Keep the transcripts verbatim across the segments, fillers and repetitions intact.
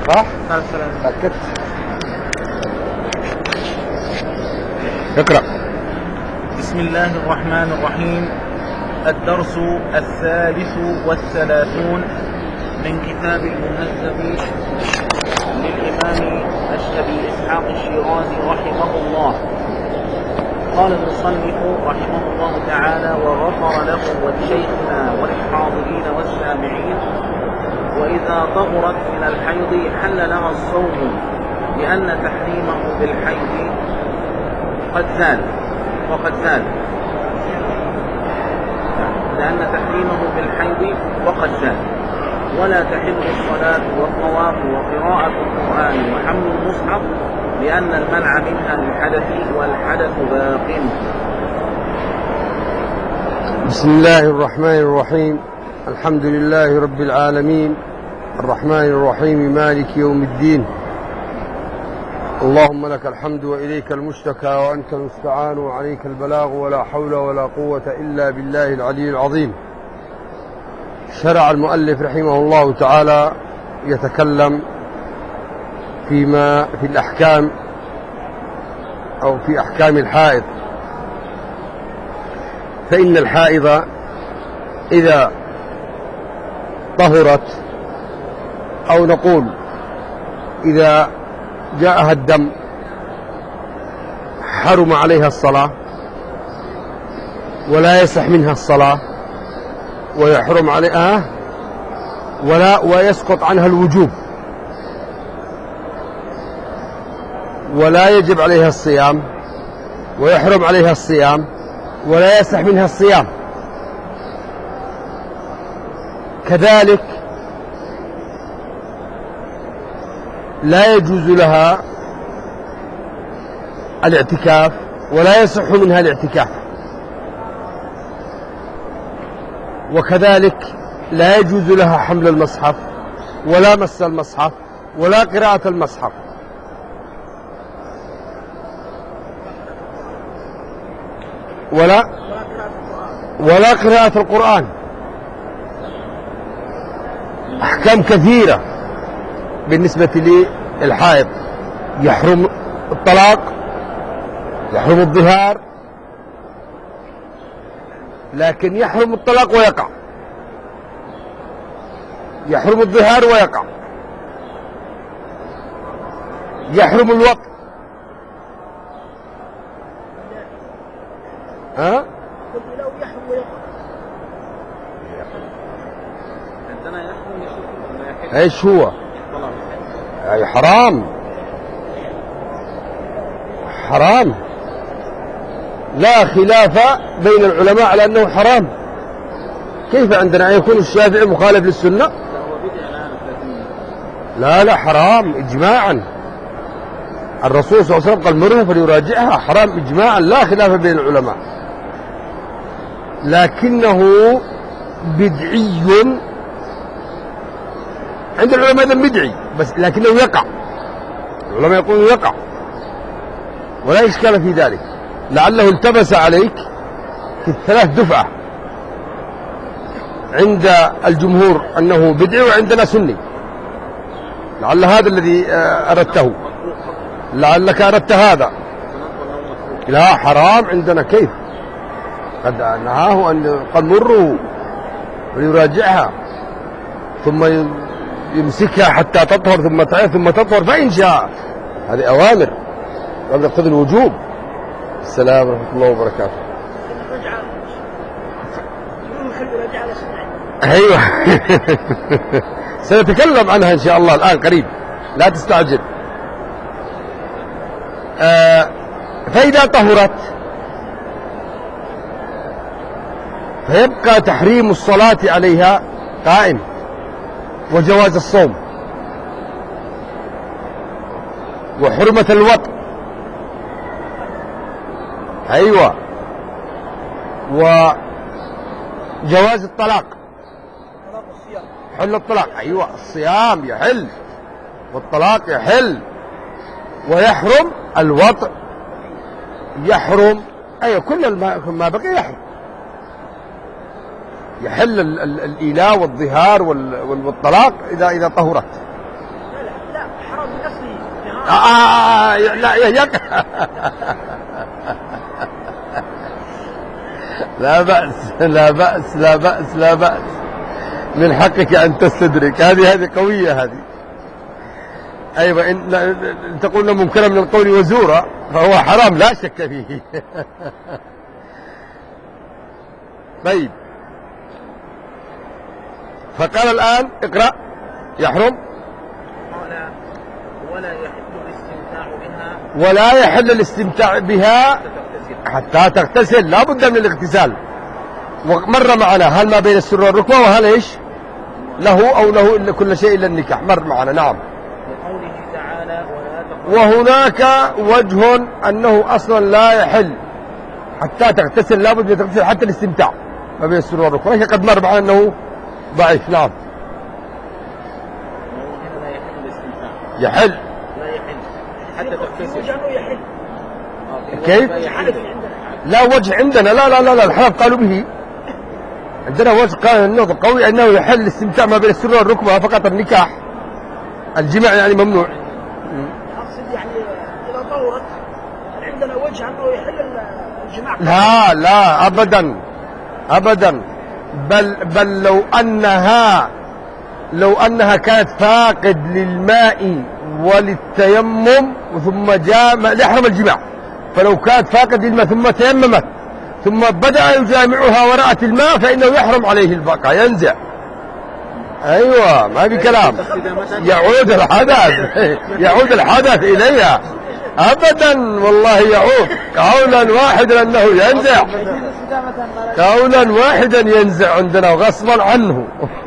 صح؟ سكت. اقرأ. بسم الله الرحمن الرحيم. الدرس الثالث والثلاثون من كتاب المهذب للإمام أبي إسحاق الشيرازي رحمه الله. قال المصنف رحمه الله تعالى: وغفر له ولشيخنا وللحاضرين والسامعين. وإذا طهرت من الحيض حل لها الصوم، لأن تحريمه بالحيض قد زال وقد زال لأن تحريمه بالحيض وقد زال. ولا تحل الصلاة والطواف وقراءة القرآن وحمل المصحف، لأن المنع منها للحدث والحدث باق. بسم الله الرحمن الرحيم. الحمد لله رب العالمين، الرحمن الرحيم، مالك يوم الدين. اللهم لك الحمد وإليك المشتكى وأنت المستعان وعليك البلاغ، ولا حول ولا قوة إلا بالله العلي العظيم. شرع المؤلف رحمه الله تعالى يتكلم فيما في الأحكام أو في أحكام الحائض. فإن الحائض إذا طهرت، أو نقول إذا جاءها الدم، حرم عليها الصلاة ولا يصح منها الصلاة، ويحرم عليها ولا ويسقط عنها الوجوب، ولا يجب عليها الصيام، ويحرم عليها الصيام، ولا يصح منها الصيام. كذلك لا يجوز لها الاعتكاف، ولا يصح منها الاعتكاف. وكذلك لا يجوز لها حمل المصحف، ولا مس المصحف، ولا قراءة المصحف. ولا ولا قراءة القرآن. أحكام كثيرة بالنسبة للحائض. يحرم الطلاق، يحرم الظهار، لكن يحرم الطلاق ويقع، يحرم الظهار ويقع، يحرم الوطء. ها؟ ايش هو؟ اي حرام، حرام، لا خلاف بين العلماء على انه حرام. كيف عندنا يكون الشافعي مخالف للسنة؟ لا لا، حرام اجماعا. الرسول صلى الله عليه وسلم قال: مره فليراجعها. حرام اجماعا، لا خلاف بين العلماء. لكنه بدعي عند العلماء، هذا بدعي بس، لكنه يقع. العلماء يقولون يقع ولا إشكال في ذلك. لعله التبس عليك في الثلاث دفعة، عند الجمهور أنه بدعي وعندنا سني. لعل هذا الذي أردته، لعلك أردت هذا. لا، حرام عندنا. كيف؟ قد نهاه أن قد مروا ويراجعها، ثم يمسكها حتى تطهر، ثم تعيد، ثم تطهر فإن شاء. هذه أوامر، هذا يقتضي الوجوب. السلام ورحمة الله وبركاته. أيوة. سنتكلم عنها إن شاء الله الآن قريب، لا تستعجل. آه فإذا طهرت فيبقى تحريم الصلاة عليها قائم، وجواز الصوم، وحرمة الوطء. أيوة. وجواز الطلاق، حل الطلاق. أيوة، الصيام يحل والطلاق يحل، ويحرم الوطء، يحرم. أيوة، كل ما بقي يحرم. يحل الإيلاء والظهار والطلاق إذا إذا طهرت. لا لا حرام من أصله. آه لا يك لا بأس لا بأس لا بأس لا بأس، من حقك أن تستدرك. هذه هذه قوية هذه. أيوة، إن تقول منكرا من القول وزورا فهو حرام لا شك فيه. طيب، فقال الآن اقرأ. يحرم قال ولا يحل الاستمتاع بها ولا يحل الاستمتاع بها حتى تغتسل، لا بد من الاغتسال. ومر معنا هل ما بين السر والركبة، وهل ايش له او له الا كل شيء الا النكاح، مر معنا. نعم. وقوله تعالى ولا تقربوا. وهناك وجه انه اصلا لا يحل حتى تغتسل، لا بد من تغتسل حتى الاستمتاع ما بين السر والركبة، لكن قد مر معنا انه ضعيف. نعم. وهنا لا يحل الاستمتاع. يحل لا يحل حتى تغتسل. وجهه يحل. آه، في كيف؟ لا يحل. لا وجه عندنا، لا لا لا لا الحنف قالوا به. عندنا وجه قال النقطة قوي أنه يحل الاستمتاع ما بين السر والركبة، فقط النكاح الجماع يعني ممنوع. أقصد يعني إذا طورت عندنا وجه أنه يحل الجماع. لا لا أبدا أبدا، بل بل لو أنها لو أنها كانت فاقد للماء وللتيمم ثم جاء ليحرم الجماع، فلو كانت فاقد للماء ثم تيممت ثم بدأ يجامعها ورأت الماء فإنه يحرم عليه البقاء، ينزع. أيوة، ما في كلام، يعود الحدث يعود الحدث إليها أبدا، والله يعود قولا واحدا أنه ينزع، قولا واحدا ينزع عندنا غصبا عنه.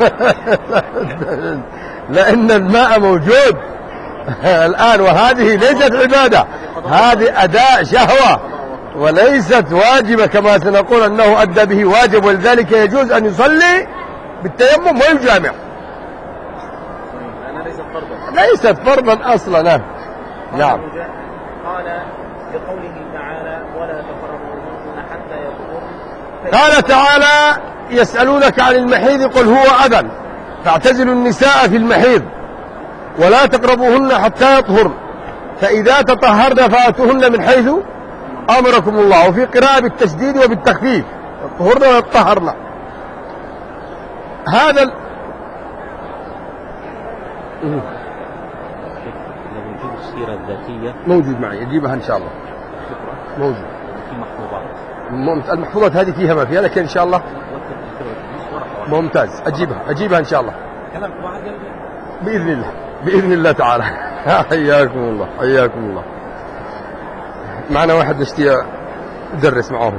لأن الماء موجود الآن، وهذه ليست عبادة، هذه أداء شهوة وليست واجبة كما سنقول أنه أدى به واجب، ولذلك يجوز أن يصلي بالتيمم ويجامع. ليست فرضا أصلا. نعم. قال بقوله تعالى ولا تقربوهن حتى يطهرن. قال تعالى يسألونك عن المحيض قل هو أذى فاعتزلوا النساء في المحيض ولا تقربوهن حتى يطهرن فإذا تطهرن فآتوهن من حيث أمركم الله، وفي قراءة بالتشديد وبالتخفيف يطهرن ويطهرن. هذا ال... وجود السيرة الذاتية موجود معي، أجيبها إن شاء الله. موجود في محفوظات. ممت... المحفوظات هذه فيها ما فيها، لكن إن شاء الله ممتاز أجيبها أجيبها إن شاء الله بإذن الله بإذن الله تعالى. حياكم الله حياكم الله. معنا واحد نشتي أدرس معه،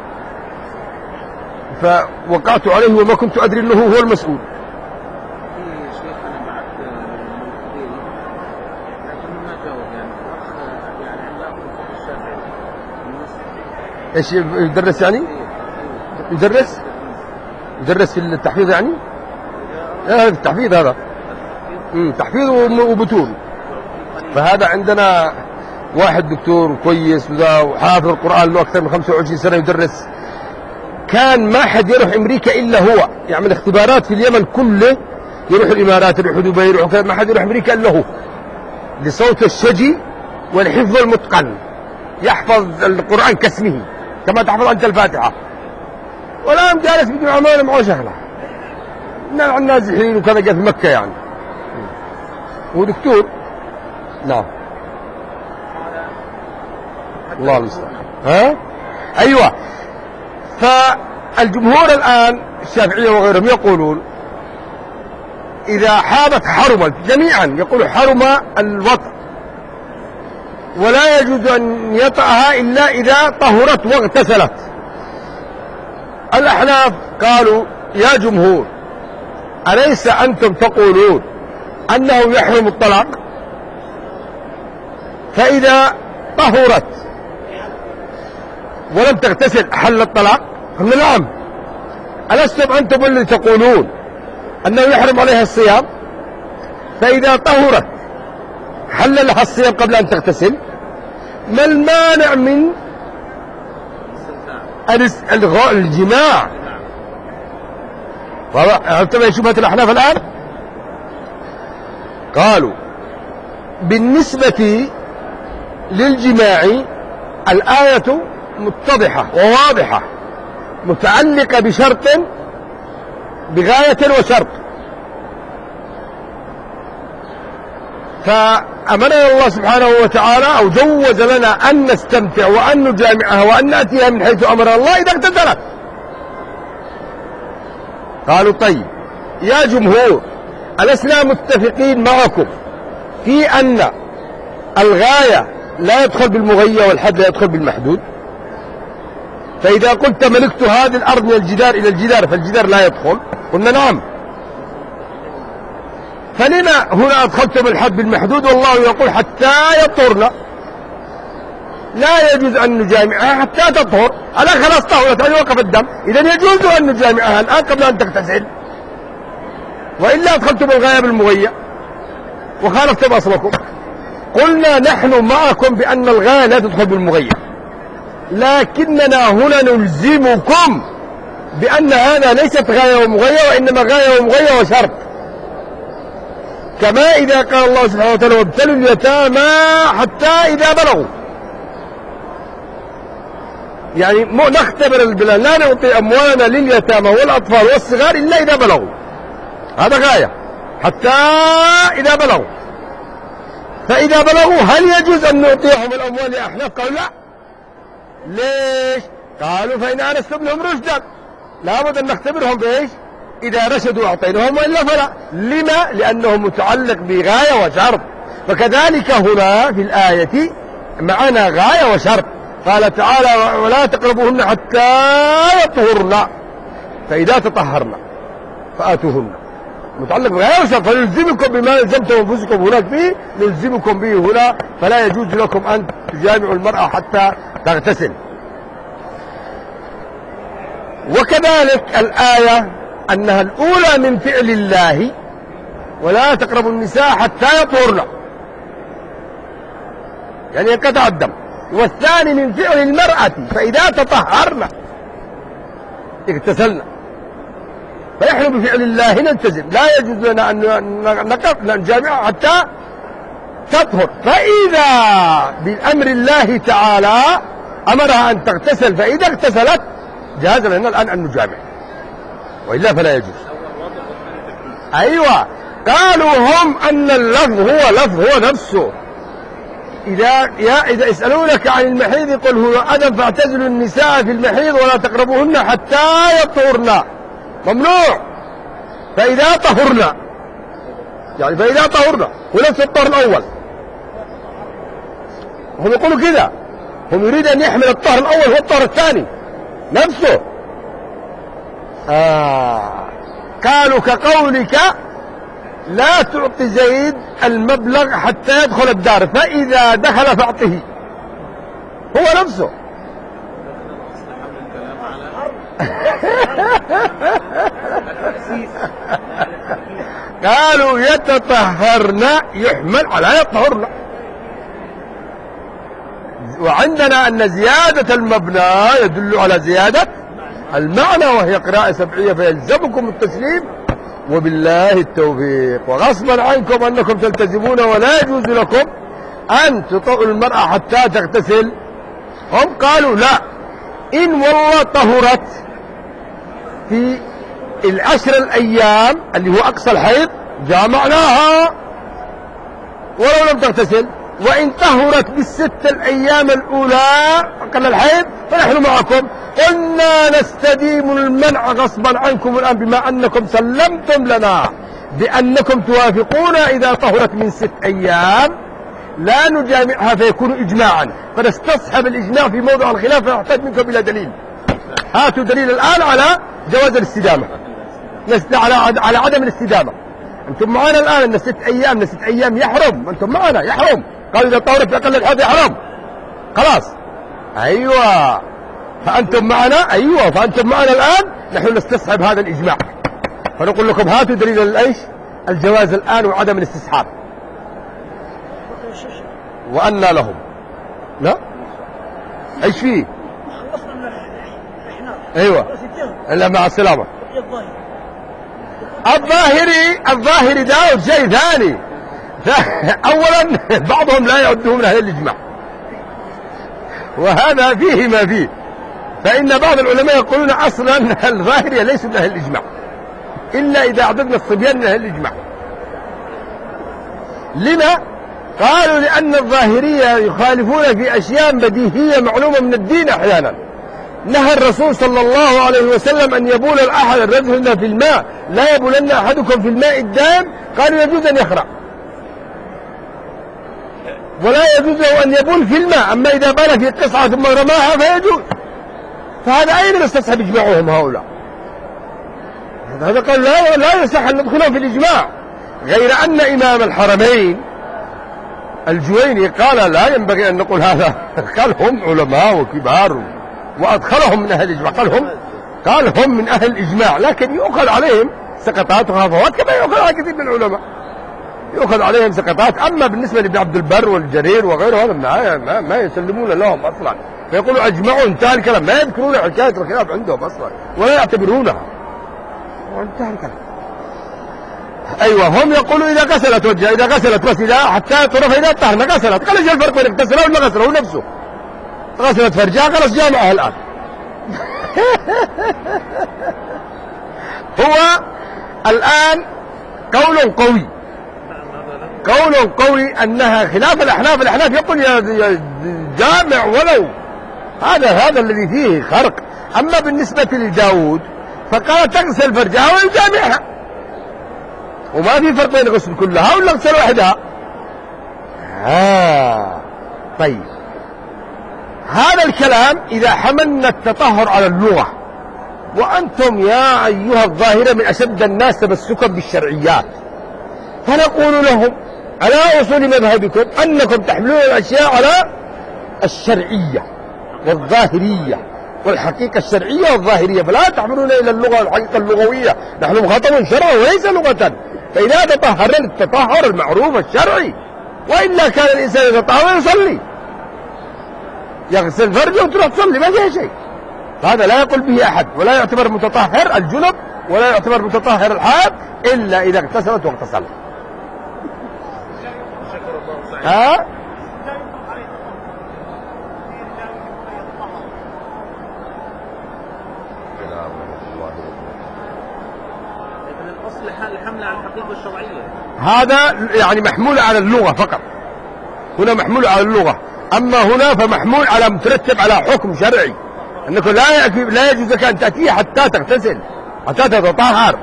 فوقعت عليه وما كنت أدري أنه هو المسؤول. في شيخ أنا بعت المنفذين لكن ما جاوب، يعني أخ يعني لا أخذ الشافعي إيش يدرس يعني؟ يدرس؟ يدرس في التحفيظ يعني؟ هذا التحفيظ هذا امم تحفيظ وبتون. فهذا عندنا واحد دكتور كويس وذا وحافظ القرآن له أكثر من خمسة وعشرين سنة يدرس. كان ما حد يروح أمريكا إلا هو، يعمل اختبارات في اليمن كله، يروح الإمارات يروح دبي يروح، ما حد يروح أمريكا إلا هو، لصوت الشجي والحفظ المتقن، يحفظ القرآن كاسمه كما تحفظ أنت الفاتحة. والآن جالس بدون عمال معه شغلة نوع النازحين وكذا، جاء في مكة يعني، هو دكتور. نعم. الله المستعان. ها أيوة. فالجمهور الآن الشافعية وغيرهم يقولون إذا حابت حرمت جميعا، يقول حرم الوطء ولا يجوز أن يطأها إلا إذا طهرت واغتسلت. الأحناف قالوا يا جمهور أليس أنتم تقولون أنه يحرم الطلاق؟ فإذا طهرت ولم تغتسل حل الطلاق؟ قلنا نعم. ألستم أنتم اللي تقولون أنه يحرم عليها الصيام؟ فإذا طهرت حل لها الصيام قبل أن تغتسل؟ ما المانع من الغاء الجماع؟ انتبه شبهة الأحناف الآن. قالوا بالنسبة للجماع الآية متضحة وواضحة، متعلقة بشرط بغاية وشرط. فأمرنا الله سبحانه وتعالى أو جوز لنا أن نستمتع وأن نجامعها وأن نأتيها من حيث أمر الله إذا اغتسلت. قالوا طيب يا جمهور، ألسنا متفقين معكم في أن الغاية لا يدخل بالمغية والحد لا يدخل بالمحدود؟ فإذا قلت ملكت هذه الأرض من الجدار إلى الجدار فالجدار لا يدخل، قلنا نعم. فلما هنا أدخلتم الحد بالمحدود والله يقول حتى يطهرن؟ لا يجوز أن نجامعها حتى تطهر. ألا خلاص طهرت يعني وقف الدم، إذن يجوز أن نجامعها الآن قبل أن تغتسل، وإلا أدخلتم الغاية بالمغية وخالفتم أصلكم. قلنا نحن معكم بأن الغاية لا تدخل بالمغية، لكننا هنا نلزمكم بأن هذا ليست غاية ومغية وإنما غاية ومغية وشرط. كما إذا قال الله سبحانه وتعالى وابتلوا اليتامى حتى إذا بلغوا، يعني مو نختبر البلاد، لا نعطي أموالنا لليتامى والأطفال والصغار إلا إذا بلغوا، هذا غاية حتى إذا بلغوا. فإذا بلغوا هل يجوز أن نعطيهم الأموال لأحناف؟ قالوا لا. ليش؟ قالوا فإن آنستم لهم رشدا، لابد أن نختبرهم بإيش؟ إذا رشدوا أعطيناهم وإلا فلا. لما؟ لأنه متعلق بغاية وشرط. فكذلك هنا في الآية معنا غاية وشرط. قال تعالى ولا تقربوهن حتى يطهرن، فإذا تطهرن فآتوهن، متعلق بغاية وشرط. فنلزمكم بما لزمتم أنفسكم هناك فيه نلزمكم به هنا، فلا يجوز لكم أن تجامعوا المرأة حتى تغتسل. وكذلك الآية أنها الأولى من فعل الله ولا تقربوا النساء حتى يطهرن، يعني ينقطع الدم، والثاني من فعل المرأة فإذا تطهرن اغتسلن. فنحن بفعل الله نلتزم، لا يجوز لنا أن نقف نجامعها حتى تطهر. فإذا بأمر الله تعالى أمرها أن تغتسل، فإذا اغتسلت جاز لنا الآن أن نجامع، وإلا فلا يجوز. أيوة، قالوا هم أن اللفظ هو لفظ هو نفسه. إذا يا إذا يسألونك عن المحيض قل هو أذى فاعتزلوا النساء في المحيض ولا تقربوهن حتى يطهرن، ممنوع. فإذا طهرن يعني فإذا طهرن ونفس الطهر الأول. هم يقولوا كذا، هم يريد أن يحمل الطهر الأول هو الطهر الثاني نفسه. آه. قالوا كقولك لا تعطي زيد المبلغ حتى يدخل الدار، فإذا دخل فأعطه، هو نفسه. قالوا يتطهرن يحمل على يطهرن. وعندنا أن زيادة المبنى يدل على زيادة المعنى، وهي قراءة سبعية فيلزمكم التسليم وبالله التوفيق. وغصبا عنكم أنكم تلتزمون ولا يجوز لكم أن تطؤوا المرأة حتى تغتسل. هم قالوا لا، إن والله طهرت في العشر الأيام اللي هو أقصى الحيض جامعناها ولو لم تغتسل، وإن طهرت بالست الأيام الأولى أقل الحيض فنحن معكم. قلنا نستديم المنع غصبا عنكم الآن بما أنكم سلمتم لنا بأنكم توافقون إذا طهرت من ست أيام لا نجامعها فيكون إجماعا، فنستصحب الإجماع في موضع الخلاف فنحتاج منكم إلى دليل. هاتوا دليل الآن على جواز الاستدامة، على على عدم الاستدامة. أنتم معنا الآن أن ست أيام ست أيام يحرم، أنتم معنا يحرم. قالوا إذا طهرت في أقل الحيض يحرم، خلاص. أيوة، فأنتم معنا. أيوة، فأنتم معنا الآن، نحن نستصحب هذا الإجماع، فنقول لكم هاتوا دليل الإيش الجواز الآن وعدم الاستصحاب. وأن لهم لا ايش فيه؟ خلصنا من الاحناف. ايوه، الا مع السلامه. الظاهري الظاهري داود شيء ثاني. أولا بعضهم لا يعدهم من أهل الإجماع، وهذا فيه ما فيه. فإن بعض العلماء يقولون أصلا الظاهرية ليسوا من أهل الإجماع إلا إذا أعددنا الصبيان من أهل الإجماع. لما؟ قالوا لأن الظاهرية يخالفون في أشياء بديهية معلومة من الدين. أحيانا نهى الرسول صلى الله عليه وسلم أن يبول الأحد الرجل في الماء، لا يبولن أحدكم في الماء الدائم، قالوا يجوز أن يخرع ولا يجوز له أن يبول في الماء، أما إذا بال في قصعة ثم رماها فيجوز. فهذا أين نستصحب إجماعهم هؤلاء؟ هذا قال لا, لا يصح أن ندخلهم في الإجماع. غير أن إمام الحرمين الجويني قال لا ينبغي أن نقول هذا، قال هم علماء وكبار وأدخلهم من أهل الإجماع، قال هم قال هم من أهل الإجماع، لكن يؤخذ عليهم سقطات وخافوات كما يؤخذ على كثير من العلماء، يؤخذ عليهم سقطات. أما بالنسبة لابن عبد البر والجرير وغيره هذا ما, ما يسلمون لهم أصلا، فيقولوا أجمعوا انتهى الكلام، ما يذكرون حكاية الخلاف عندهم أصلا ولا يعتبرونها، وانتهى الكلام. أيوة هم يقولوا إذا غسلت وجهها، إذا غسلت بس إذا حتى طرف إذا طهرنا غسلت، قال ايش الفرق بين اغتسلها ولا غسله؟ هو نفسه غسلت فرجها خلاص جامعها الآن. هو الآن قول قوي قول قوي أنها خلاف الأحناف. الأحناف يقول يا جامع ولو، هذا هذا الذي فيه خرق. أما بالنسبة لداود فقال تغسل فرجها ويجامعها، وما في فرق بين غسل كلها ولا غسل واحدها. آه طيب هذا الكلام إذا حملنا التطهر على اللغة، وأنتم يا أيها الظاهرة من أشد الناس تمسكا بالشرعيات، فنقول لهم على أصول مذهبكم أنكم تحملون الأشياء على الشرعية والظاهرية والحقيقة الشرعية والظاهرية، فلا تحملون إلى اللغة والحقيقة اللغوية. نحن مخاطب شرعا وليس لغة، فإذا تطهرنا التطهر المعروف الشرعي، وإلا كان الإنسان يتطهر ويصلي، يغسل فرجه وتروح تصلي ما فيها شيء. هذا لا يقول به أحد، ولا يعتبر متطهر الجنب ولا يعتبر متطهر الحائض إلا إذا اغتسلت واغتسلت. ها؟ لكن الأصل الحمل على الحقيقة الشرعية، هذا يعني محمول على اللغة فقط، هنا محمول على اللغة، أما هنا فمحمول على مترتب على حكم شرعي، أنك لا لا يجوز لك أن تأتيه حتى تغتسل حتى تتطهر.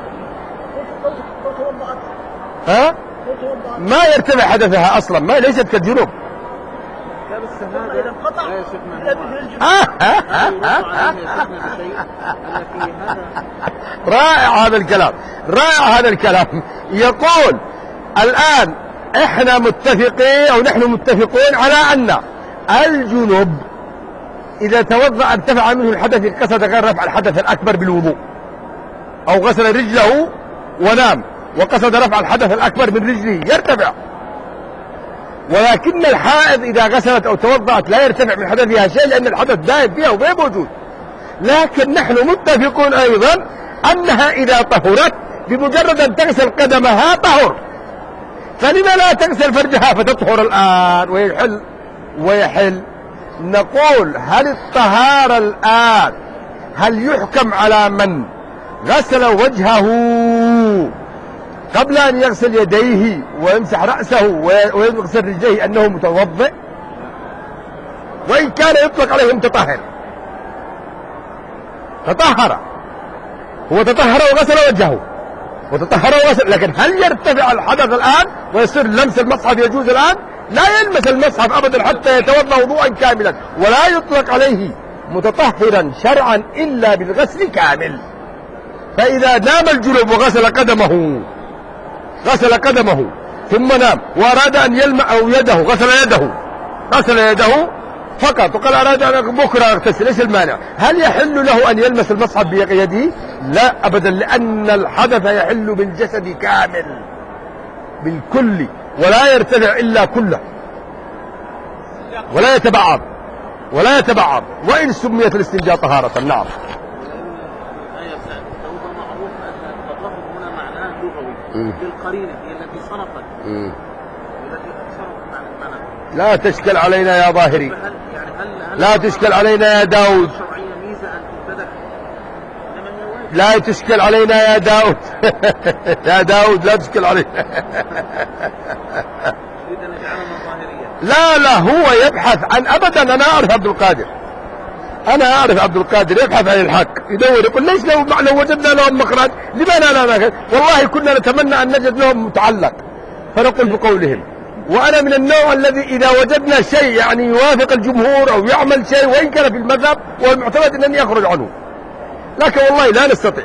ها؟ ما يرتفع حدثها أصلا، ما ليست كالجنوب. رائع هذا الكلام، رائع هذا الكلام. يقول الآن احنا متفقين او نحن متفقون على ان الجنوب اذا توضأ ارتفع منه الحدث قصد غير رفع الحدث الاكبر بالوضوء، او غسل رجله ونام وقصد رفع الحدث الاكبر من رجله يرتفع. ولكن الحائض اذا غسلت او توضأت لا يرتفع من حدثها شيء، لان الحدث دائم فيها وغير موجود. لكن نحن متفقون ايضا انها اذا طهرت بمجرد ان تغسل قدمها طهر، فلما لا تغسل فرجها فتطهر الآن ويحل ويحل؟ نقول هل الطهارة الآن هل يحكم على من غسل وجهه قبل أن يغسل يديه ويمسح رأسه ويغسل رجليه أنه متوضئ، وإن كان يطلق عليه متطهر؟ تطهر، هو تطهر وغسل وجهه وتطهر وغسل، لكن هل يرتفع الحدث الآن ويصير لمس المصحف يجوز الآن؟ لا يلمس المصحف أبدا حتى يتوضأ وضوءا كاملا، ولا يطلق عليه متطهرا شرعا إلا بالغسل كامل. فإذا نام الجنوب وغسل قدمه غسل قدمه ثم نام وأراد أن يلمع أو يده غسل يده غسل يده فقط وقال أراد أن بكرة أغتسل، إيش المانع؟ هل يحل له أن يلمس المصحف بيده؟ لا أبدا، لأن الحدث يحل بالجسد كامل بالكل، ولا يرتفع إلا كله ولا يتبعض ولا يتبعض وإن سميت الاستنجاء طهارة. نعم. الآية بتاعت التوبة معروف أن التطهر هنا معناه لغوي بالقرينة هي التي صرفت لا تشكل علينا يا ظاهري، فهل يعني هل هل لا تشكل علينا يا داود، الشرعية ميزة أن تمتدح؟ إنما هي واجب. لا تشكل علينا يا داود. يا داود لا تشكل علينا. يريد أن يجعلنا ظاهرية. لا لا هو يبحث عن أبدا. أنا أعرف عبد القادر، أنا أعرف عبد القادر يبحث عن الحق، يدور يقول ليش لو لو وجدنا لهم مخرج لماذا لا نخرج؟ والله كنا نتمنى أن نجد لهم متعلق، فنقول بقولهم. وأنا من النوع الذي إذا وجدنا شيء يعني يوافق الجمهور أو يعمل شيء وإن كان في المذهب والمعتمد أنني أخرج عنه، لكن والله لا نستطيع.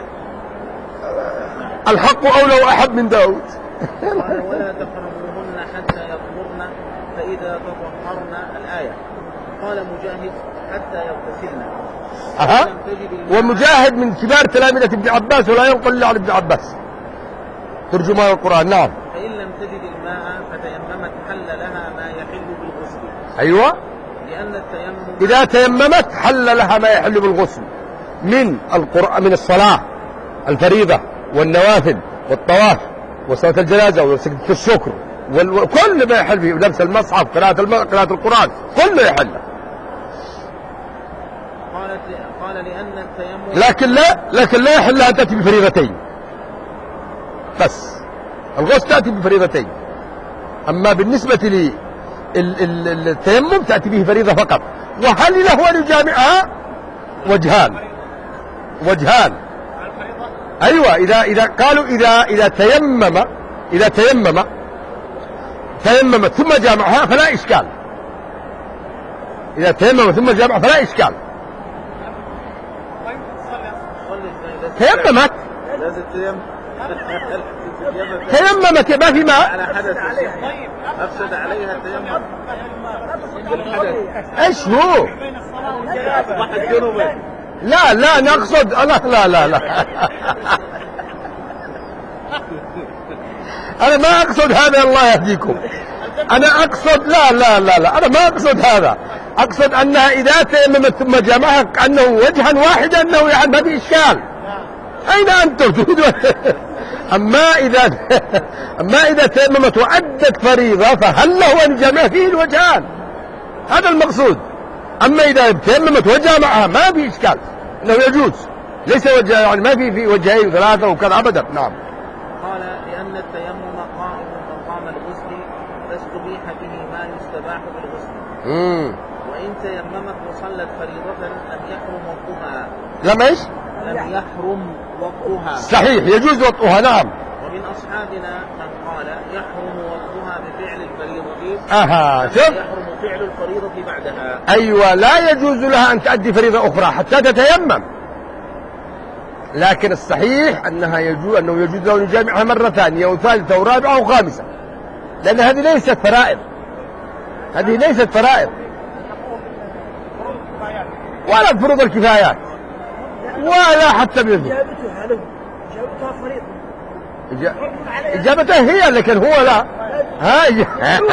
الحق أولى وأحب من داود. قال ولا تقربوهن حتى يطهرن فإذا تطهرن الآية. قال مجاهد حتى يغتسلن. أها. لم تجد الماء- ومجاهد من كبار تلامذة ابن عباس ولا ينقل إلا عن ابن عباس ترجمان القرآن. نعم. فإن لم تجد الماء فتيممت حل لها ما يحل بالغسل، أيوة. لأن التيمم إذا تيممت حل لها ما يحل بالغسل من القرآن، من الصلاة الفريضة والنوافل والطواف وصلاة الجنازة وسجدة الشكر وكل ما يحل به، لبس المصحف، قراءة الم... قراءة القرآن، كله يحل. قالت قال لأن التيمم لكن لا لكن لا يحل أن تأتي بفريضتين بس. الغسل تأتي بفريضتين، أما بالنسبة للتيمم تأتي به فريضة فقط. وهل له أن يجامعها؟ وجهان وجهان أيوة. إذا إذا قالوا إذا إذا تيمم إذا تيمم تيمم ثم جامعها فلا إشكال. إذا تيمم ثم جامعها فلا إشكال. تيممت لازم تيمم. تيممت ما في ماء. على حدث طيب أفسد عليها التيمم بالحدث. ايش هو؟ واحد جنوبا. لا لا نقصد لا لا لا لا أنا ما أقصد هذا، الله يهديكم. أنا أقصد لا لا لا لا أنا ما أقصد هذا. أقصد أنها إذا تيممت ثم جمعها كأنه وجها واحدا أنه يعني ما في إشكال. أين أنتم تريدون؟ أما إذا أما إذا تيممت وأدت فريضة فهل له أن يجمع فيه الوجهان؟ هذا المقصود. أما إذا تيممت وجامعها ما في إشكال، إنه يجوز، ليس وجه يعني ما في في وجهين ثلاثة وكذا أبدا. نعم. قال لأن التيمم قائم مقام الغسل فاستبيح به ما يستباح بالغسل. امم وإن تيممت وصلت فريضة لم يحرم وقتها. لم ايش؟ لم يحرم وقتها. صحيح يجوز وطئها. نعم. ومن أصحابنا من قال يحرم وقتها بفعل الفريضة. اها شوف. يحرم فعل الفريضة بعدها. ايوه لا يجوز لها ان تؤدي فريضة اخرى حتى تتيمم، لكن الصحيح انها يجوز انه يجوز له ان يجامعها مرة ثانية وثالثة ورابعة وخامسة، لان هذه ليست فرائض، هذه ليست فرائض ولا فروض الكفايات ولا حتى بيده. إجابتها له إجابتها فريضة. إجابته هي لكن هو لا. هاي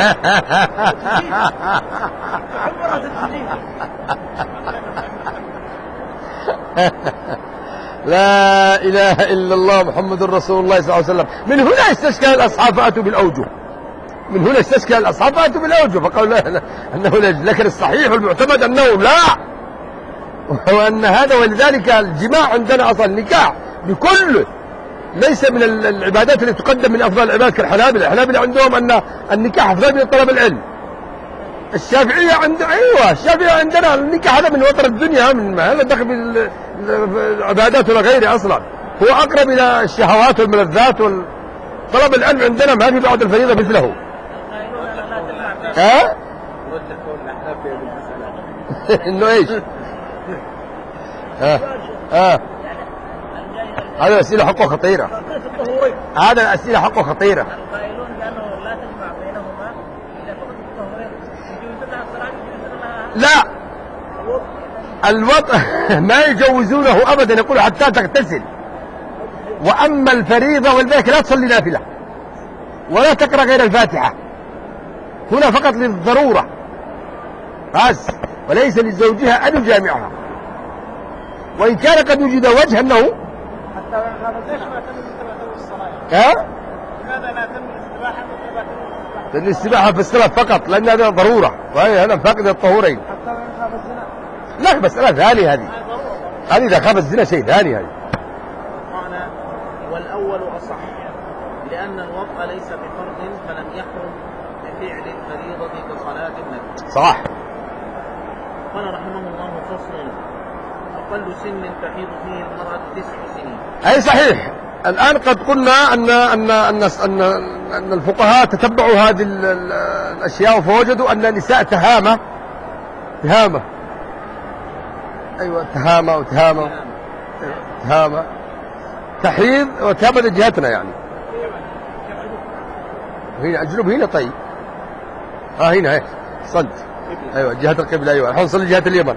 لا إله إلا الله محمد رسول الله صلى الله عليه وسلم. من هنا استشكل الأصحاب فأتوا بالأوجه، من هنا استشكل الأصحاب فأتوا بالأوجه فقالوا لا أنه لا، لكن الصحيح والمعتمد أنه لا، وأن هذا. ولذلك الجماع عندنا أصلا النكاح بكله ليس من العبادات التي تقدم من أفضل العبادات كالحنابلة. الحنابلة عندهم أن النكاح أفضل من طلب العلم. الشافعية عند أيوة الشافعية عندنا النكاح هذا من وطر الدنيا، من هذا دخل بالعبادات ولا غيره، أصلا هو أقرب إلى الشهوات والملذات. وطلب العلم عندنا ما في بعد الفريضة مثله. ها؟ إنه إيش؟ ها ها هذا الأسئلة حقه خطيرة، هذا الأسئلة حقه خطيرة. القائلون بأنه لا تجمع بينهما إلا فقط الطهورين يجوز لها الصلاة يجوز لها لا الوطء ما يجوزونه أبدا، يقول حتى تغتسل. وأما الفريضة والذلك لا تصلي نافلة ولا تقرأ غير الفاتحة، هنا فقط للضرورة بس، وليس لزوجها أن يجامعها، وإن كان قد وجد وجه أنه حتى ليش ما تم الصلاة؟ ها؟ لماذا لا تم الاستباحة مثل ما تم الاستباحة؟ لأن السباحة في الصلاة فقط، لأن هذا ضرورة، وهي هذا فاقد الطهورين. حتى وإن خاف الزنا. لا مسألة ثانية هذه. هذه إذا خاف الزنا شيء ثاني هذه. قال والأول أصح لأن الوضع ليس بفرض فلم يحرم بفعل الفريضة كصلاة النبي. صح. قال رحمه الله فصل أقل سن تحيض فيه المرأة تسع سنين. أي صحيح. الآن قد قلنا أن أن أن أن, أن الفقهاء تتبعوا هذه الأشياء فوجدوا أن النساء تهامة تهامة أيوة تهامة وتهامة تهامة تحيض وتهامة جهتنا يعني. هنا الجنوب هنا طيب. ها هنا هيك صد. أيوة جهة القبلة. أيوة الحين نصلي جهة اليمن.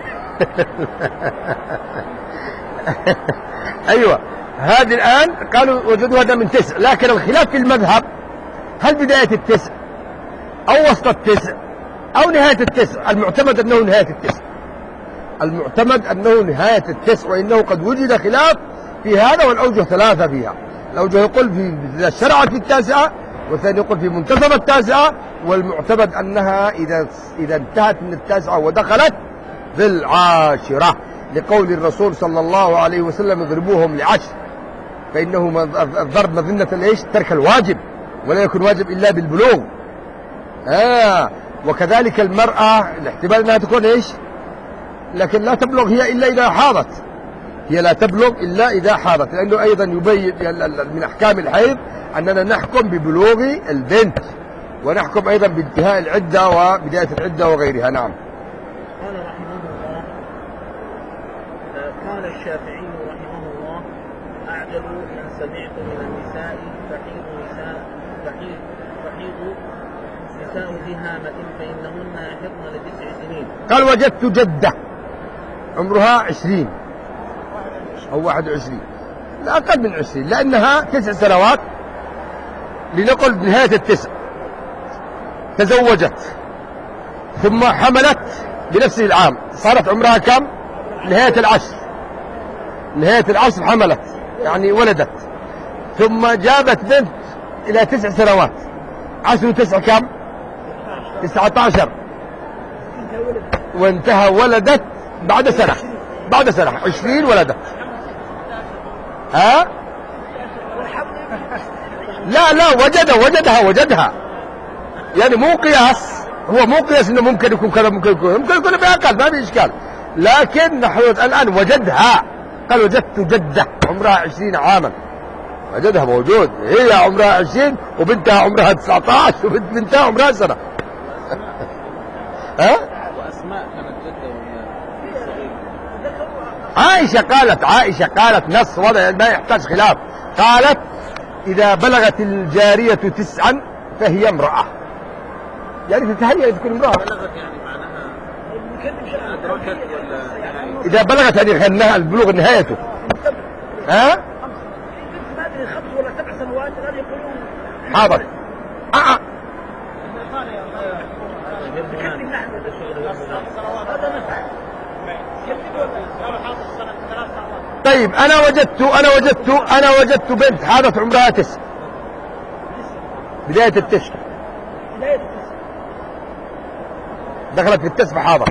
أيوة هذه الآن قالوا وجدوا هذا من تسع، لكن الخلاف في المذهب هل بداية التسع أو وسط التسع أو نهاية التسع. المعتمد أنه نهاية التسع. المعتمد أنه نهاية التسع، وإنه قد وجد خلاف في هذا، والأوجه ثلاثة فيها. الأوجه يقول في إذا شرعت في التاسعة، والثاني يقول في منتصف التاسعة، والمعتمد أنها إذا إذا انتهت من التاسعة ودخلت في العاشرة، لقول الرسول صلى الله عليه وسلم اضربوهم لعشر، فإنه الضرب مظنة ايش؟ ترك الواجب، ولا يكون واجب إلا بالبلوغ. آه وكذلك المرأة الاحتمال أنها تكون ايش؟ لكن لا تبلغ هي إلا إذا حاضت. هي لا تبلغ إلا إذا حاضت، لأنه أيضا يبين من أحكام الحيض أننا نحكم ببلوغ البنت، ونحكم أيضا بانتهاء العدة وبداية العدة وغيرها. نعم. قال رحمه الله قال الشافعي رحمه الله أعجب من سمعت من النساء تحيض نساء تحيض تحيض نساء تهامة فإنهن يحضن لتسع سنين. قال وجدت جدة عمرها عشرين أو واحد وعشرين، لا أقل من عشرين، لأنها تسع سنوات لنقل بنهاية التسع تزوجت ثم حملت بنفس العام، صارت عمرها كم؟ نهاية العشر. نهاية العشر حملت يعني ولدت، ثم جابت بنت إلى تسع سنوات. عشر وتسع كم؟ تسعة عشر. وانتهى ولدت بعد سنة، بعد سنة عشرين ولدت. ها؟ لا لا وجدها وجدها وجدها يعني مو قياس، هو مو قياس انه ممكن يكون كذا ممكن يكون ممكن يكون بأقل، ما في اشكال، لكن نحن الان وجدها. قال وجدت جدة عمرها عشرين عاما. وجدها موجود، هي عمرها عشرين وبنتها عمرها تسعة عشر وبنت بنتها عمرها سنة. ها؟ وأسماء كانت جدة وهي عائشة قالت عائشة قالت نص وضع ما يحتاج خلاف، قالت إذا بلغت الجارية تسعا فهي امرأة، يعني تتهيأ تكون امرأة. بلغت يعني معناها أدركت ولا يعني إذا بلغت يعني غناها البلوغ نهايته. ها؟ ما ادري خمس ولا سبع سنوات الان يقولون حاضر. آه آه. طيب أنا وجدت أنا وجدت أنا وجدت بنت حاضت عمرها تسع، بداية التسع، دخلت في التسع حاضت.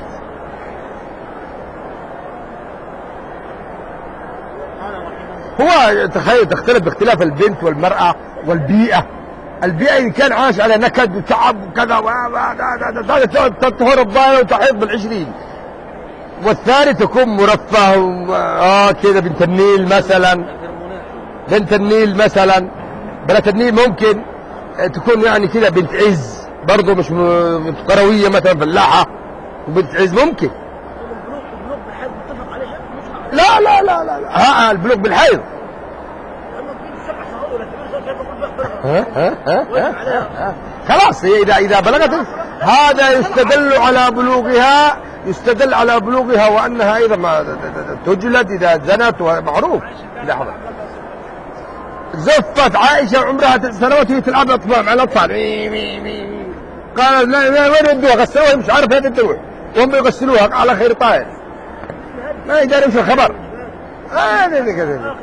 هو تخيل تختلف باختلاف البنت والمرأة والبيئة. البيئة إن كان عاش على نكد وتعب وكذا تطهر الضائرة وتحيض بالعشرين، والثاني تكون مرفه آه كذا بنت النيل مثلا، بنت النيل مثلا، بنت النيل ممكن تكون يعني كذا بنت عز برضو مش قروية مثلا فلاحة وبنت عز ممكن. لا لا لا لا, لا. ها البلوغ بالحيض. ها ها ها ها خلاص هي إذا إذا بلغت هذا يستدل على بلوغها، يستدل على بلوغها وأنها إذا ما تجلد إذا زنت ومعروف. لحظة زفت عائشة عمرها تسع سنوات وهي تلعب الأطفال مع الأطفال، قال لا وين ودوها غسلوها مش عارف هذا الدروع وهم يغسلوها على خير طائر، ما يقدر يمشي الخبر. هذا اللي كذا.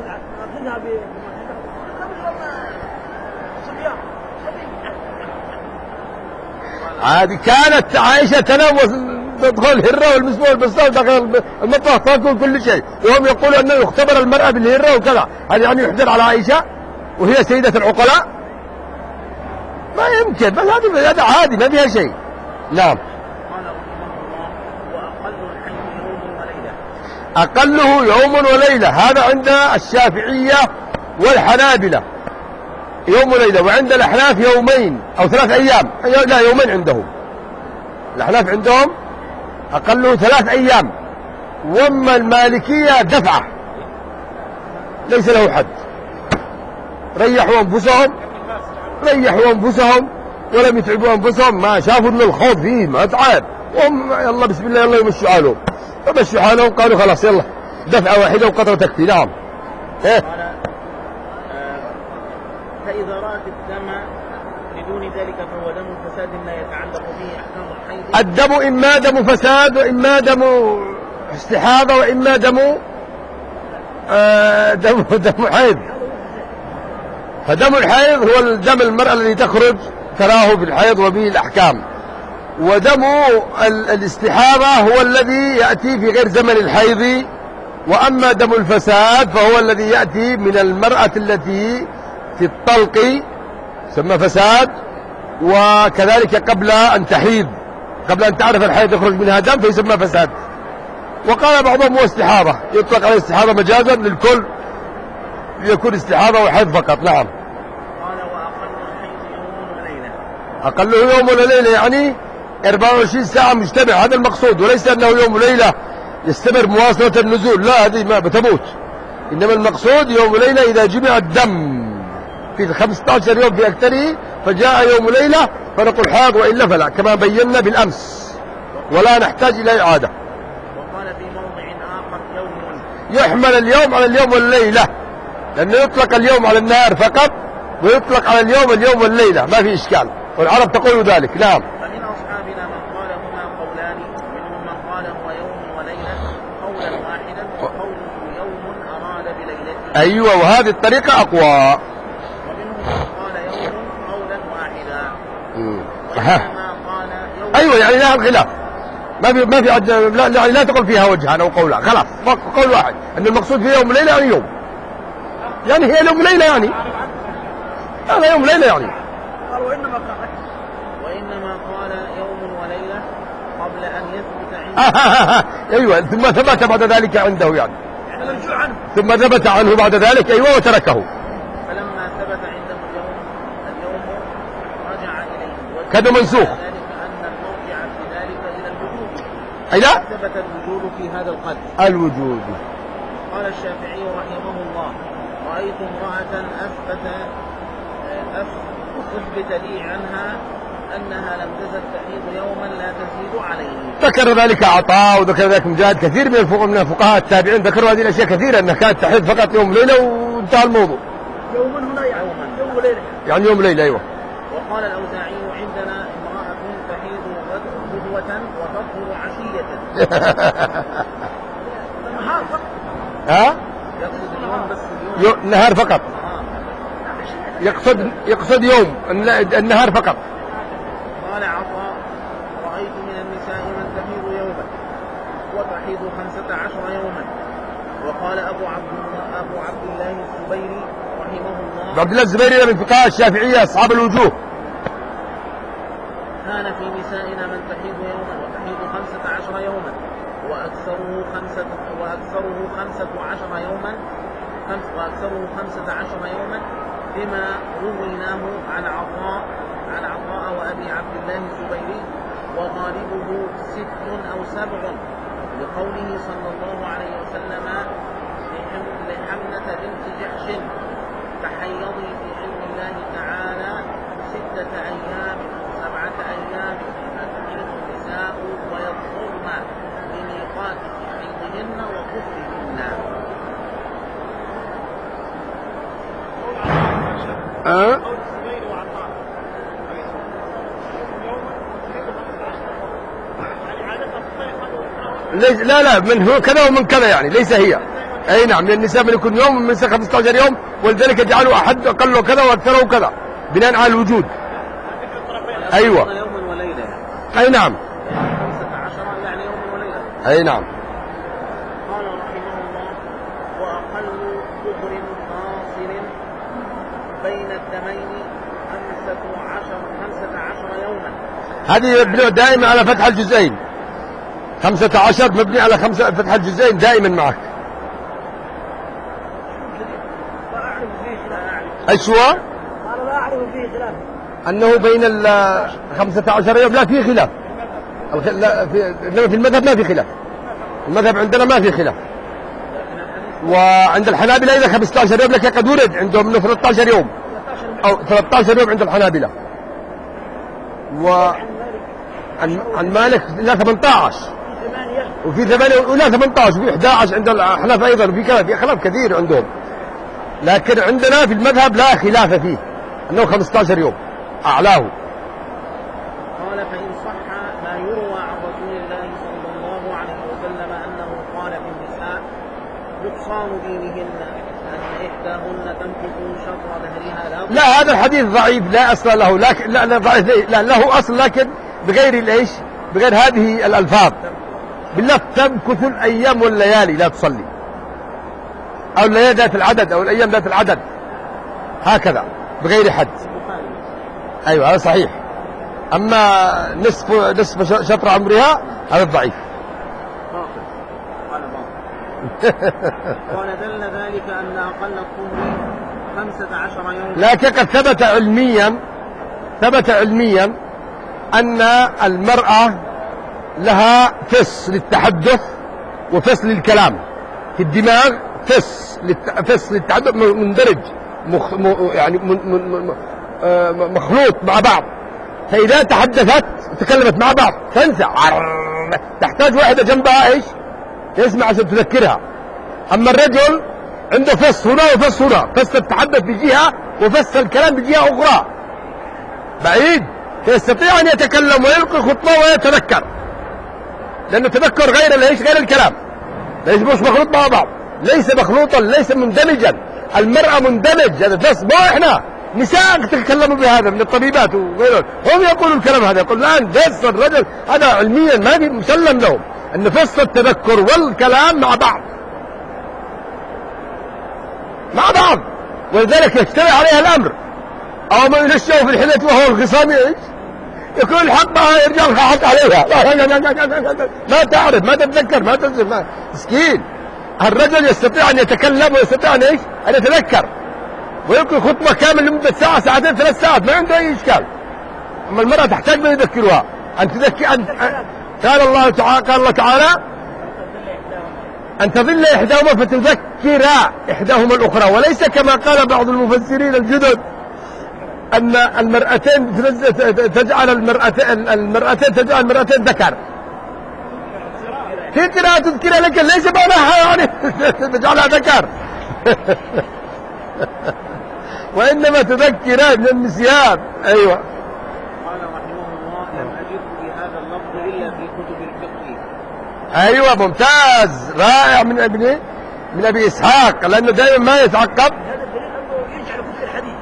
عادي. كانت عائشة تنام تدخل الهرة والمسموع والبستان داخل المطبخ تاكل كل شيء، وهم يقولوا أنه يختبر المرأة بالهرة وكذا، هل يعني يحجر على عائشة وهي سيدة العقلاء؟ ما يمكن، بس هذه هذا عادي ما فيها شيء. نعم. قال رحمه الله: وأقل الحيض يوم وليلة. أقله يوم وليلة، هذا عند الشافعية والحنابلة يوم وليلة، وعند الأحناف يومين أو ثلاث أيام، لا يومين عندهم. الأحناف عندهم أقله ثلاث أيام، وأما المالكية دفعة ليس له حد. ريحوا أنفسهم ريحوا أنفسهم ولم يتعبوا أنفسهم، ما شافوا أن الخوض فيه ما تعب، وهم يلا بسم الله يلا يمشوا حالهم، فمشوا حالهم قالوا خلاص يلا دفعة واحدة وقطرة تكفي. نعم. إيه؟ قال: آه فإذا رأت الدم بدون ذلك فهو دم فساد لا يتعلق به أحكام الحيض. الدم إما دم فساد وإما دم استحاضة وإما دم آه دم دم حيض. فدم الحيض هو الدم المرأة الذي تخرج تراه في الحيض وبه الأحكام، ودم الاستحاضة هو الذي يأتي في غير زمن الحيض، وأما دم الفساد فهو الذي يأتي من المرأة التي في الطلق يسمى فساد، وكذلك قبل أن تحيض، قبل أن تعرف الحيض يخرج منها دم فيسمى فساد. وقال بعضهم هو استحاضة، يطلق على استحاضة مجازا للكل، يكون استحاضة وحيض فقط. نعم. قال: وأقل الحيض يوم وليلة. أقله يوم وليلة يعني أربعة وعشرين ساعة مجتمع، هذا المقصود، وليس أنه يوم وليلة يستمر مواصلة النزول، لا هذه ما بتموت، إنما المقصود يوم وليلة إذا جمع الدم في خمسة عشر يوم في أكثره فجاء يوم وليلة فنقول حاض، وإلا فلا، كما بينا بالأمس، ولا نحتاج إلى إعادة. وقال في موضع آخر: يوم. يحمل اليوم على اليوم والليلة، لأنه يطلق اليوم على النهار فقط، ويطلق على اليوم اليوم والليلة، ما في إشكال، والعرب تقول ذلك. نعم. فمن أصحابنا من قال هما قولان، منهم من قال هو يوم وليلة قولا واحدا، وقوله يوم أراد بليلته. أيوة، وهذه الطريقة أقوى. ومنهم من قال يوم قولا واحدا. وإنما قال يوم. أيوة، يعني لا خلاف، ما في ما في عد... لا, لا, لا تقول فيها وجهان أو قولان، خلاص قول واحد، أن المقصود فيها يوم ليلة يعني يوم، يعني هي يوم ليلة، يعني هذا يوم ليلة يعني. قال: وإنما قال وإنما قال يوم وليلة قبل أن يثبت عنده. أيوة، ثم ثبت بعد ذلك عنده، يعني يعني الرجوع عنه، ثم ثبت عنه بعد ذلك. أيوة، وتركه. فلما ثبت عنده اليوم اليوم رجع إليه. كذا منسوخ. ذلك أن المرجع في ذلك إلى الوجود. أي لا؟ ثبت الوجود في هذا القدر. الوجود. قال الشافعي رحمه الله: رأيت امرأة أثبت أثبت لي عنها أنها لم تزل تحيض يوما لا تزيد عليه. ذكر ذلك عطاء وذكر ذلك مجاهد، كثير من الفقهاء من الفقهاء التابعين ذكروا هذه الأشياء كثيرة، أنها كانت تحيض فقط يوم ليلة وانتهى الموضوع. يوما هنا يعني يوم وليلة، يعني يوم ليلة. أيوة. وقال الأوزاعي: عندنا امرأة تحيض غدوة وتطهر عشية. النهار فقط. ها؟ يقصد اليوم بس اليوم. يو... نهار فقط. يقصد يقصد يوم النهار فقط. قال عطاء: رأيت من النساء من تحيض يوما وتحيض خمسة عشر يوما. وقال أبو عبد أبو عبد الله الزبيري رحمه الله: عبد الله الزبيري من فقهاء الشافعية أصحاب الوجوه. كان في نسائنا من تحيض يوما وتحيض خمسة عشر يوما، وأكثره خمسة وأكثره خمسة عشر يوما خمس وأكثره خمسة عشر يوما، بما رويناه عن عطاء عن عطاء وأبي عبد الله الزبيري، وغالبه ست أو سبع، لقوله صلى الله عليه وسلم لحمنة بنت جحش: تحيضي في علم الله تعالى ستة أيام أو سبعة أيام، فتحيض النساء ويطهرن لميقات حيضهن وكفرهن. أه؟ ليس لا لا من هو كذا ومن كذا، يعني ليس هي. أي نعم، من النساء من يكون يوم من خمسة عشر يوم، ولذلك جعلوا أحد أقله كذا وأكثره كذا بناء على الوجود. أيوة. يوم وليلة. أي نعم. خمسة عشر يعني يوم وليلة. أي نعم. قال رحمه الله: وأقل ظهر حاصل بين الدمين خمسة عشر خمسة عشر يوما. هذه يبني دائما على فتح الجزئين. خمسة عشر مبني على خمسة فتح الجزئين دائما معك. ايش هو؟ قال لا اعرف فيه خلاف. انه بين ال خمسة عشر يوم لا فيه خلاف. لا في في المذهب ما في خلاف. المذهب عندنا ما في خلاف. وعند الحنابلة إذا خمسة عشر يوم لك قد ورد عندهم انه ثلاثة عشر يوم او ثلاثة عشر يوم عند الحنابلة. و عن مالك لا ثمانية عشر وفي ثمانية ولا ثمانية عشر وفي أحد عشر عند الأحناف أيضا وفي كلام في خلاف كثير عندهم. لكن عندنا في المذهب لا خلاف فيه أنه خمسة عشر يوم أعلاه. قال: فإن صح ما يروى عن رسول الله صلى الله عليه وسلم أنه قال في النساء نقصان دينهن أن إحداهن تنفق شطر ظهرها لا. لا هذا الحديث ضعيف لا أصل له. لكن لا لا ضعيف لا له أصل لكن بغير الإيش بغير هذه الألفاظ. بالله تمكث الأيام والليالي لا تصلي أو الليالي ذات العدد أو الأيام ذات العدد هكذا بغير حد. أيوة هذا صحيح. أما نصف نصف شطر عمرها هذا ضعيف. قال باطل. قال دل ذلك أن أقل الطهر خمسة عشر يوم. لكن قد ثبت علميا ثبت علميا أن المرأة لها فس للتحدث وفس للكلام في الدماغ. فس فس للتحدث مندرج مخ يعني مخلوط مع بعض. فإذا تحدثت وتكلمت مع بعض تنسى تحتاج واحدة جنبها ايش تسمع عشان تذكرها. أما الرجل عنده فس هنا وفس هنا. فس التحدث بجهة وفس الكلام بجهة أخرى بعيد. فيستطيع أن يتكلم ويلقي خطبة ويتذكر لأنه تذكر غير ليش غير الكلام ليس مش مخلوط مع بعض. ليس مخلوطا ليس مندمجا. المرأة مندمج. هذا فس ما احنا نساء تتكلموا بهذا من الطبيبات وغيرهم هم يقولوا الكلام هذا. يقول الآن فس الرجل هذا علميا ما في مسلم لهم أن فس التذكر والكلام مع بعض مع بعض. ولذلك يجتمع عليها الأمر. أو ما ينشأوا في الحلة وهو الخصام ايش يكون الحق يرجع الحق عليها ما تعرف ما تتذكر ما تنزل مسكين. الرجل يستطيع أن يتكلم ويستطيع أن ايش أن يتذكر ويلقي خطبة كامل لمدة ساعة ساعتين ثلاث ساعات ما عنده أي إشكال. أما المرأة تحتاج من يذكرها أن تذكر أن قال الله تعالى قال الله تعالى أن تظل إحداهما فتذكر إحداهما الأخرى. وليس كما قال بعض المفسرين الجدد أن المرأتين تجعل المرأتين المرأتين تجعل المرأتين ذكر. في قراءة تذكر لك ليس معناها يعني تجعلها ذكر وإنما تذكر من النسيان. أيوة. قال رحمه الله: لم أجد بهذا اللفظ إلا في كتب الفقه. أيوة ممتاز رائع من ابن من أبي إسحاق لأنه دائما ما يتعقب. هذا الدليل أنه يرجع لكتب الحديث.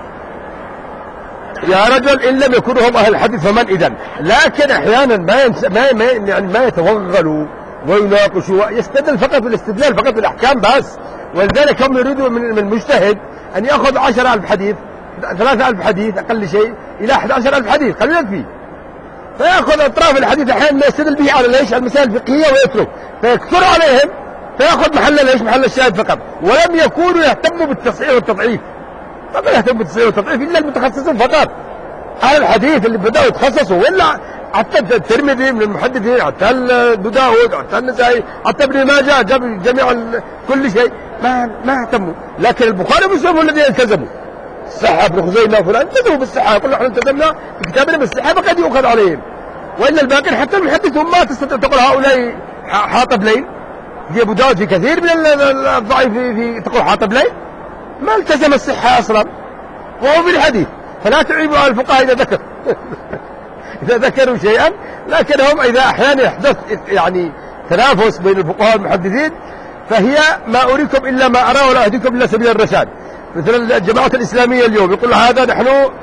يا رجل إن لم يكونوا هم أهل الحديث فمن إذن. لكن أحيانا ما ينس... ما ما, يعني ما يتوغلوا ويناقشوا يستدل فقط بالاستدلال فقط بالأحكام بس. ولذلك هم يريدوا من المجتهد أن يأخذ عشرة ألف حديث ثلاثة ألف حديث أقل شيء إلى أحد عشر ألف حديث قليلا فيه. فيأخذ أطراف الحديث أحيانا ما يستدل به على ليش المسائل الفقهية ويترك فيكثر عليهم فيأخذ محل ليش محل الشاهد فقط. ولم يكونوا يهتموا بالتصحيح والتضعيف. ما يهتم بالتصحيح والتضعيف إلا المتخصصين فقط. أهل الحديث اللي بدأوا يتخصصوا ولا حتى الترمذي من المحدثين حتى أبو داود حتى النسائي حتى ابن ماجه جاب جميع كل شيء ما ما اهتموا. لكن البخاري ومسلم هم الذين التزموا. الصحة ابن خزيمة فلان التزموا بالصحة. يقول احنا التزمنا في كتابنا بالصحة فقد يؤخذ عليهم. وإن الباقين حتى المحدثون ما تستطيع تقول هؤلاء حاطب ليل. في أبو داود في كثير من الضعيف في, في تقول حاطب ليل ما التزم الصحة أصلا وهو في الحديث. فلا تعيبوا على الفقهاء إذا ذكر إذا ذكروا شيئا. لكن هم إذا أحيانا يحدث يعني تنافس بين الفقهاء والمحدثين فهي ما أريكم إلا ما أراه ولا أهديكم إلا سبيل الرشاد. مثل الجماعة الإسلامية اليوم يقول هذا نحن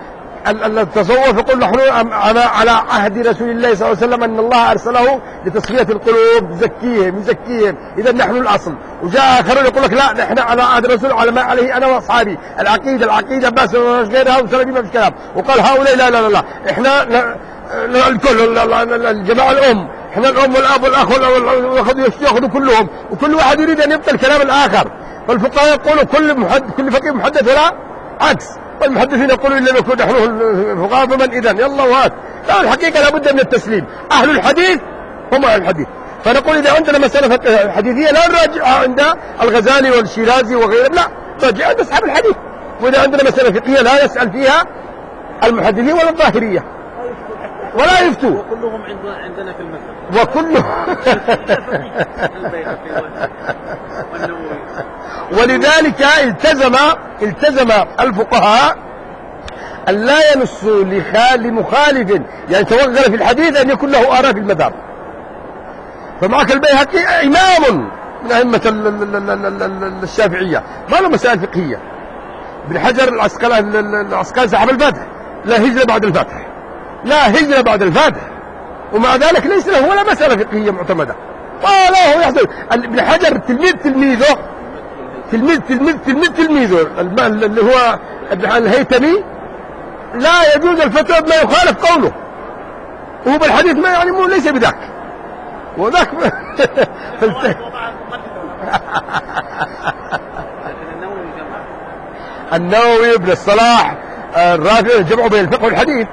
التصوف يقول نحن على عهد رسول الله صلى الله عليه وسلم أن الله أرسله لتصفية القلوب، يزكيهم يزكيهم، إذا نحن الأصل. وجاء آخرون يقول لك لا نحن على عهد الرسول على ما عليه أنا وأصحابي، العقيدة العقيدة بس غيرها وسلبي ما فيش كلام. وقال هؤلاء لا لا لا, لا. إحنا الكل الجماعة الأم، إحنا الأم والأب والأخ يأخذوا كلهم، وكل واحد يريد أن يبقى الكلام الآخر. فالفقهاء يقولوا كل محد كل فقيه محدث ولا عكس، والمحدثين يقولوا إن لم يكن نحن الفقهاء فمن إذن يلا وهات. لا الحقيقة لابد من التسليم، أهل الحديث هم أهل الحديث. فنقول إذا عندنا مسألة حديثية لا نراجع عند الغزالي والشيرازي وغيرهم، لا نراجع عند أصحاب الحديث. وإذا عندنا مسألة فقهية لا يسأل فيها المحدثين ولا الظاهرية ولا يفتوا. وكلهم عندنا في المذهب وكله ولذلك التزم التزم الفقهاء أن لا ينصوا لمخالف، يعني توغل في الحديث أن يكون له آراء في المذهب. فمعك البيهقي إمام من أئمة الشافعية ما له مسائل فقهية. ابن حجر العسقلاني صاحب الفتح لا هجرة بعد الفتح، لا هجرة بعد الفتح، ومع ذلك ليس له ولا مسألة فقهية معتمدة. ولا هو يحصل ابن حجر تلميذ تلميذه تلميذ تلميذ تلميذ تلميذه اللي هو الهيثمي لا يجوز الفتوى بما يخالف قوله، وهو بالحديث ما يعني مو ليس بذاك وذاك النووي ابن الصلاح الرافعي جمعوا بين الفقه والحديث.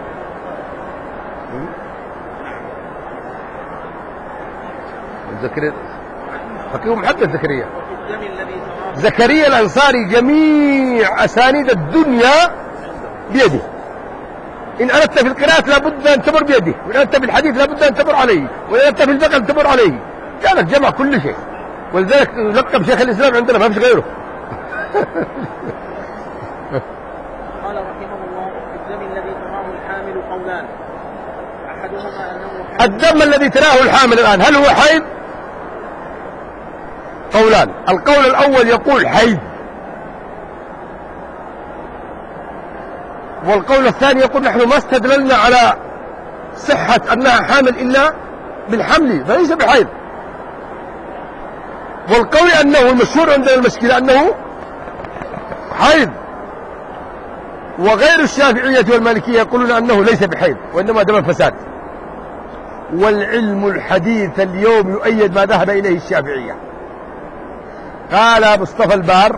زكريا فقيه محدث زكريا زكريا الأنصاري جميع أسانيد الدنيا بيده. إن أردت في القراءة لابد أن تمر بيده، وإن أردت في الحديث لابد أن تمر عليه، وإن أردت في الفقه أن تمر عليه. كانت جمع كل شيء، ولذلك لقب شيخ الإسلام عندنا ما فيش غيره. قال رحمه الله: في الدم الذي تراه الحامل قولان، أحدهما أنه الدم الذي تراه الحامل الآن هل هو حيض؟ قولان. القول الأول يقول حيض، والقول الثاني يقول نحن ما استدللنا على صحة أنها حامل إلا بالحمل فليس بحيض. والقول أنه المشهور عندنا المشكلة أنه حيض، وغير الشافعية والمالكية يقولون أنه ليس بحيض وإنما دم الفساد. والعلم الحديث اليوم يؤيد ما ذهب إليه الشافعية. قال مصطفى البار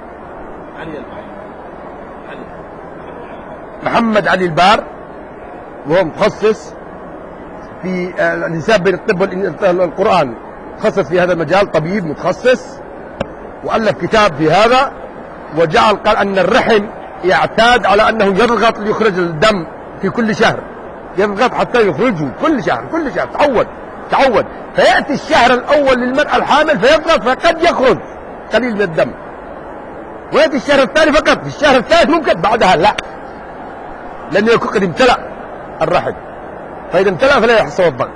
محمد علي البار، وهو متخصص في الانساب بين الطب والقرآن، متخصص في هذا المجال، طبيب متخصص، وألف كتاب في هذا، وجعل قال أن الرحم يعتاد على أنه يضغط ليخرج الدم في كل شهر، يضغط حتى يخرجه كل شهر كل شهر، تعود تعود فيأتي الشهر الأول للمرأة الحامل فيضغط فقد يخرج قليل من الدم، ويأتي الشهر الثاني فقط، في الشهر الثالث ممكن، بعدها لا، لأنه يكون قد امتلأ الرحم، فإذا امتلأ فلا يحصل الضغط.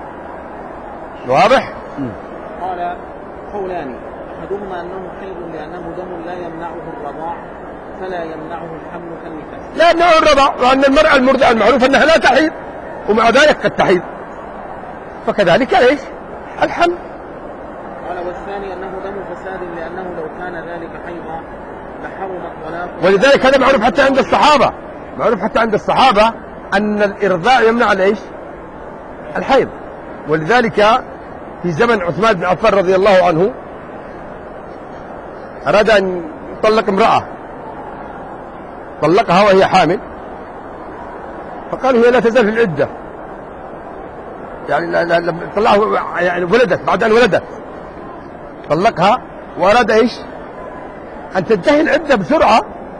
واضح؟ قال قولان، أحدهما أنه حيض لأنه دم لا يمنعه الرضاع فلا يمنعه الحمل كالنفاس. لا يمنعه الرضاع، وأن المرأة المرضعة المعروف أنها لا تحيض ومع ذلك قد تحيض، فكذلك ليش؟ الحمل. قال والثاني أنه دم فساد لأنه لو كان ذلك حيضا لحرم الطلاق. ولذلك هذا معروف حتى عند الصحابة، معروف حتى عند الصحابة أن الإرضاع يمنع ليش؟ الحيض. ولذلك في زمن عثمان بن عفان رضي الله عنه أراد أن يطلق امرأة، طلقها وهي حامل، فقالوا هي لا تزال في العدة، يعني لما طلقها يعني ولدت، بعد أن ولدت طلقها وأراد إيش؟ أن تنتهي العدة بسرعة،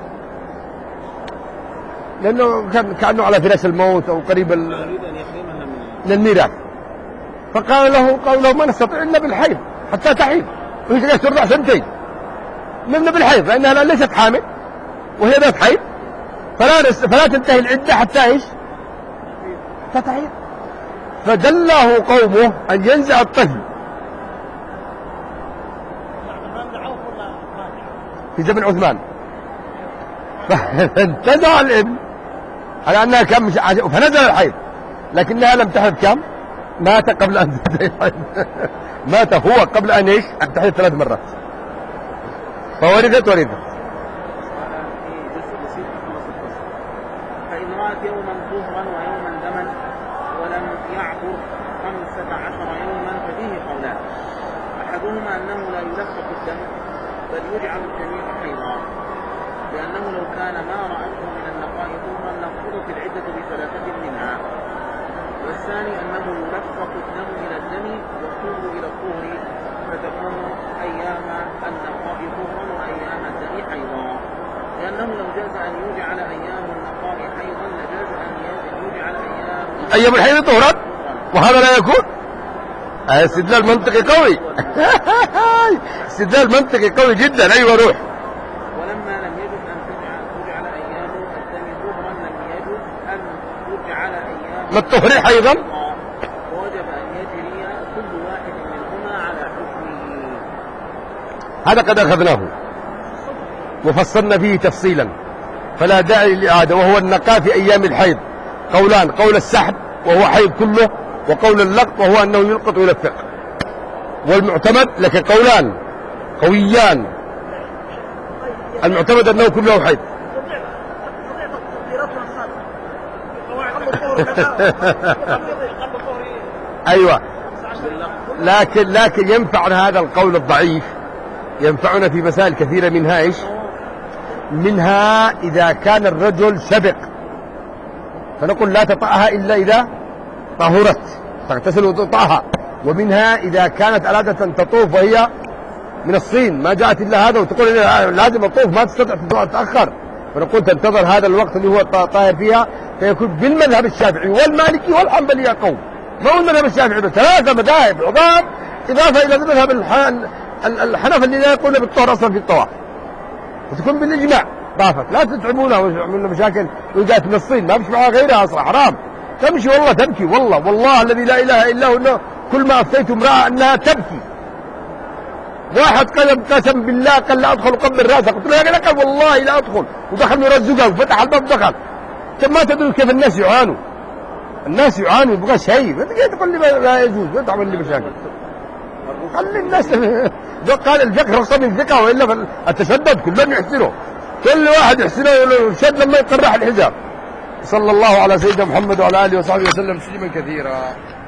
لأنه كان كأنه على فراش الموت أو قريب من الميراث. فقال له قال له ما نستطيع إلا بالحيض حتى تحيض، وهي جالسة ترضع سنتين من بالحيض، لأنها ليست حامل وهي ذات حيض، فلا فلا تنتهي العدة حتى إيش؟ حتى تحيض. فدله قومه أن ينزع الطفل في زمن عثمان، فانتزع الابن على أنها كم مش عش... فنزل الحيض، لكنها لم تحض كم؟ مات قبل أن تنتهي الحيض. مات هو قبل أن إيش؟ أن تحض ثلاث مرات، فورثت ورثت. فإن رأت يوما طهرا ويوما دما ولم يعبر خمسة عشر يوما ففيه قولان، أحدهما أنه لا يلفق الدم بل يجعل الجميع حيضا، لأنه لو كان ما رأته من النقاء طهرا لانقضت العدة بثلاثة منها. والثاني أنه يلفق الدم إلى الدم والطهر إلى الطهر فتكون أيام النقاء طهرا وأيام الدم حيضا، لأنه لو جاز أن يجعل أيام النقاء حيضا لجاز أن يجعل أيام أيام الحيض طهرا، وهذا لا يكون. استدلال منطقي قوي. استدلال منطقي قوي جدا. أيوة روح. ولما لم يجوز أن تجعل أيام الدم طهرا لم يجوز أن تجعل أيام الطهر حيضا، ووجب أن يجري كل واحد منهما على حكمه. هذا قد أخذناه وفصلنا فيه تفصيلا فلا داعي للإعادة. وهو النقاء في أيام الحيض قولان: قول السحب وهو حيض كله، وقول اللقط وهو أنه يلقط ويلفق. والمعتمد لك قولان قويان، المعتمد أنه كله حيض. أيوة، لكن لكن ينفعنا هذا القول الضعيف، ينفعنا في مسائل كثيرة. منها إيش؟ منها إذا كان الرجل سبق فنقول لا تطأها إلا إذا طهرت، تغتسل وتطأها. ومنها إذا كانت أرادة تطوف وهي من الصين ما جاءت إلا هذا وتقول لازم أطوف ما تستطيع تتأخر، فنقول تنتظر هذا الوقت اللي هو طاهر فيها، فيكون بالمذهب الشافعي والمالكي والحنبلي قول. ما هو المذهب الشافعي بس، ثلاثة مذاهب عظام إضافة إلى المذهب الحنفي اللي لا يقولون بالطهر أصلا في الطواف، وتكون بالإجماع ضافت. لا تتعبونها ويعملون مشاكل وجات من الصين ما مش معها غيرها أصلا حرام. تمشي والله تبكي، والله والله الذي لا إله إلا هو إنه كل ما أفتيت امرأة أنها تبكي. واحد قال قسم بالله قال لا أدخل قبل راسه، قلت له يا قال والله لا أدخل، ودخل يرزقها وفتح الباب ودخل. ما تدري كيف الناس يعانوا، الناس يعانوا يبغى شيء، انت جاي تقول لي لا يجوز وانت تعمل لي مشاكل. خلي الناس قال الفقه رخصة من فقه، والا التشدد كلهم يحسنوا، كل واحد يحسنه شد لما يقرح الحجاب. صلى الله على سيدنا محمد وعلى اله وصحبه وسلم تسليما كثيرا.